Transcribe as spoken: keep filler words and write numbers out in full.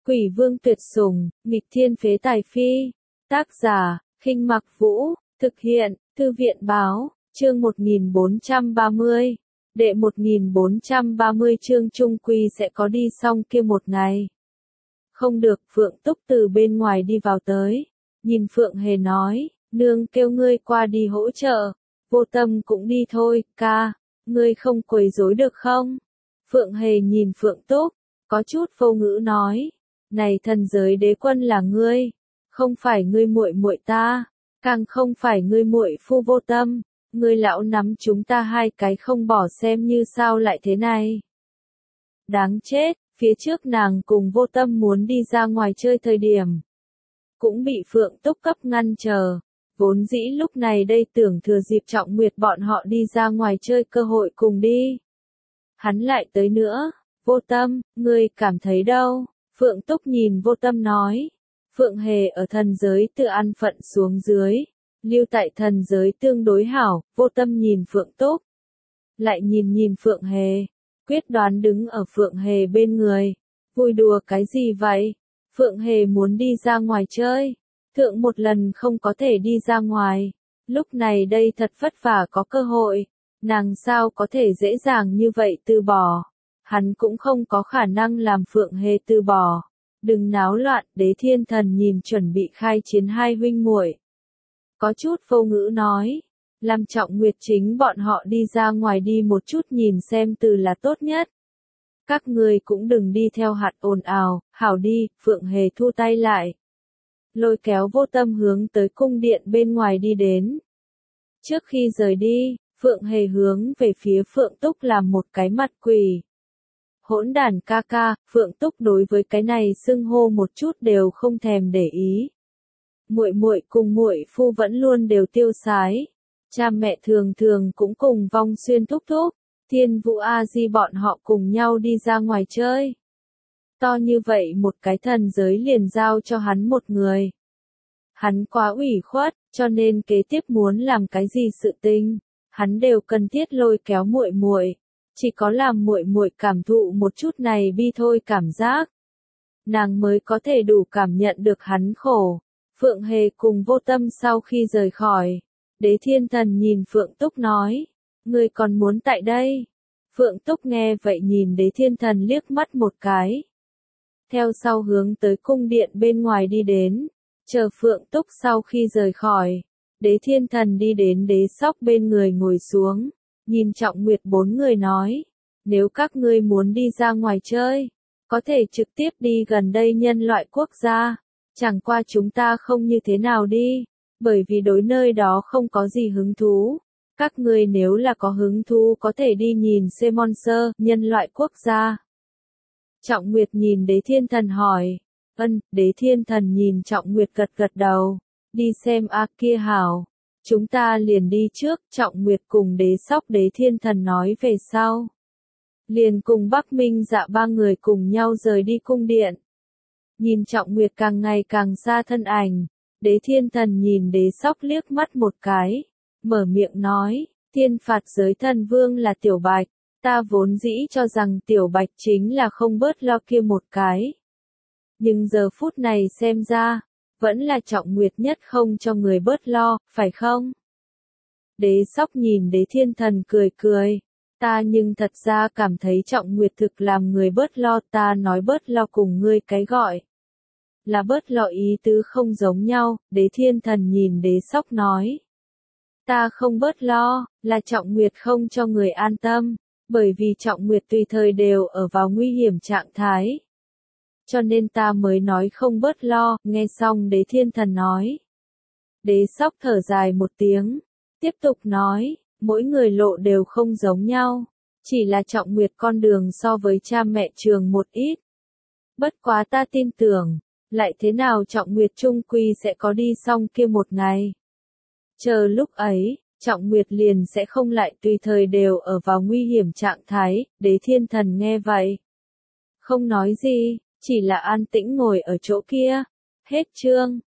Quỷ vương tuyệt sủng, nghịch thiên phế tài phi. Tác giả, Khinh Mặc Vũ, thực hiện, Thư viện báo, chương một nghìn bốn trăm ba mươi. Đệ một nghìn bốn trăm ba mươi chương trung quy sẽ có đi xong kia một ngày. Không được, Phượng Túc từ bên ngoài đi vào tới. Nhìn Phượng Hề nói, nương kêu ngươi qua đi hỗ trợ. Vô Tâm cũng đi thôi, ca, ngươi không quấy rối được không? Phượng Hề nhìn Phượng Túc, có chút vô ngữ nói, này thần giới đế quân là ngươi, không phải ngươi muội muội ta, càng không phải ngươi muội phu Vô Tâm, ngươi lão nắm chúng ta hai cái không bỏ xem như sao lại thế này. Đáng chết, phía trước nàng cùng Vô Tâm muốn đi ra ngoài chơi thời điểm, cũng bị Phượng Túc cấp ngăn chờ. Vốn dĩ lúc này đây tưởng thừa dịp Trọng Nguyệt bọn họ đi ra ngoài chơi cơ hội cùng đi. Hắn lại tới nữa, Vô Tâm, ngươi cảm thấy đâu? Phượng Túc nhìn Vô Tâm nói. Phượng Hề ở thần giới tự an phận xuống dưới, lưu tại thần giới tương đối hảo. Vô Tâm nhìn Phượng Túc, lại nhìn nhìn Phượng Hề, quyết đoán đứng ở Phượng Hề bên người. Vui đùa cái gì vậy? Phượng Hề muốn đi ra ngoài chơi. Thượng một lần không có thể đi ra ngoài, lúc này đây thật vất vả có cơ hội, nàng sao có thể dễ dàng như vậy từ bỏ, hắn cũng không có khả năng làm Phượng Hề từ bỏ. Đừng náo loạn, Đế Thiên Thần nhìn chuẩn bị khai chiến hai huynh muội, có chút vô ngữ nói, làm Trọng Nguyệt chính bọn họ đi ra ngoài đi một chút nhìn xem từ là tốt nhất. Các người cũng đừng đi theo hạt ồn ào, hảo đi. Phượng Hề thu tay lại, lôi kéo Vô Tâm hướng tới cung điện bên ngoài đi đến. Trước khi rời đi, Phượng Hề hướng về phía Phượng Túc làm một cái mặt quỷ. Hỗn đản ca ca. Phượng Túc đối với cái này xưng hô một chút đều không thèm để ý. Muội muội cùng muội phu vẫn luôn đều tiêu sái, cha mẹ thường thường cũng cùng Vong Xuyên thúc thúc, Thiên Vũ A Di bọn họ cùng nhau đi ra ngoài chơi. To như vậy một cái thần giới liền giao cho hắn một người. Hắn quá ủy khuất, cho nên kế tiếp muốn làm cái gì sự tình, hắn đều cần thiết lôi kéo muội muội, chỉ có làm muội muội cảm thụ một chút này bi thôi cảm giác, nàng mới có thể đủ cảm nhận được hắn khổ. Phượng Hề cùng Vô Tâm sau khi rời khỏi, Đế Thiên Thần nhìn Phượng Túc nói, ngươi còn muốn tại đây? Phượng Túc nghe vậy nhìn Đế Thiên Thần liếc mắt một cái, theo sau hướng tới cung điện bên ngoài đi đến. Chờ Phượng Túc sau khi rời khỏi, Đế Thiên Thần đi đến Đế Sóc bên người ngồi xuống, nhìn Trọng Nguyệt bốn người nói, nếu các ngươi muốn đi ra ngoài chơi, có thể trực tiếp đi gần đây nhân loại quốc gia, chẳng qua chúng ta không như thế nào đi, bởi vì đối nơi đó không có gì hứng thú. Các ngươi nếu là có hứng thú có thể đi nhìn Semonser, nhân loại quốc gia. Trọng Nguyệt nhìn Đế Thiên Thần hỏi, ân. Đế Thiên Thần nhìn Trọng Nguyệt gật gật đầu, đi xem a kia hảo, chúng ta liền đi trước. Trọng Nguyệt cùng Đế Sóc Đế Thiên Thần nói về sau, liền cùng Bắc Minh Dạ ba người cùng nhau rời đi cung điện. Nhìn Trọng Nguyệt càng ngày càng xa thân ảnh, Đế Thiên Thần nhìn Đế Sóc liếc mắt một cái, mở miệng nói, thiên phạt giới thần vương là Tiểu Bạch, ta vốn dĩ cho rằng Tiểu Bạch chính là không bớt lo kia một cái. Nhưng giờ phút này xem ra, vẫn là Trọng Nguyệt nhất không cho người bớt lo, phải không? Đế Sóc nhìn Đế Thiên Thần cười cười, ta nhưng thật ra cảm thấy Trọng Nguyệt thực làm người bớt lo. Ta nói bớt lo cùng ngươi cái gọi là bớt lo ý tứ không giống nhau. Đế Thiên Thần nhìn Đế Sóc nói, ta không bớt lo, là Trọng Nguyệt không cho người an tâm, bởi vì Trọng Nguyệt tùy thời đều ở vào nguy hiểm trạng thái, cho nên ta mới nói không bớt lo. Nghe xong Đế Thiên Thần nói, Đế Sóc thở dài một tiếng, tiếp tục nói, mỗi người lộ đều không giống nhau, chỉ là Trọng Nguyệt con đường so với cha mẹ trường một ít. Bất quá ta tin tưởng, lại thế nào Trọng Nguyệt trung quy sẽ có đi xong kia một ngày. Chờ lúc ấy, Trọng Nguyệt liền sẽ không lại tùy thời đều ở vào nguy hiểm trạng thái. Đế Thiên Thần nghe vậy, không nói gì, chỉ là an tĩnh ngồi ở chỗ kia. Hết chương.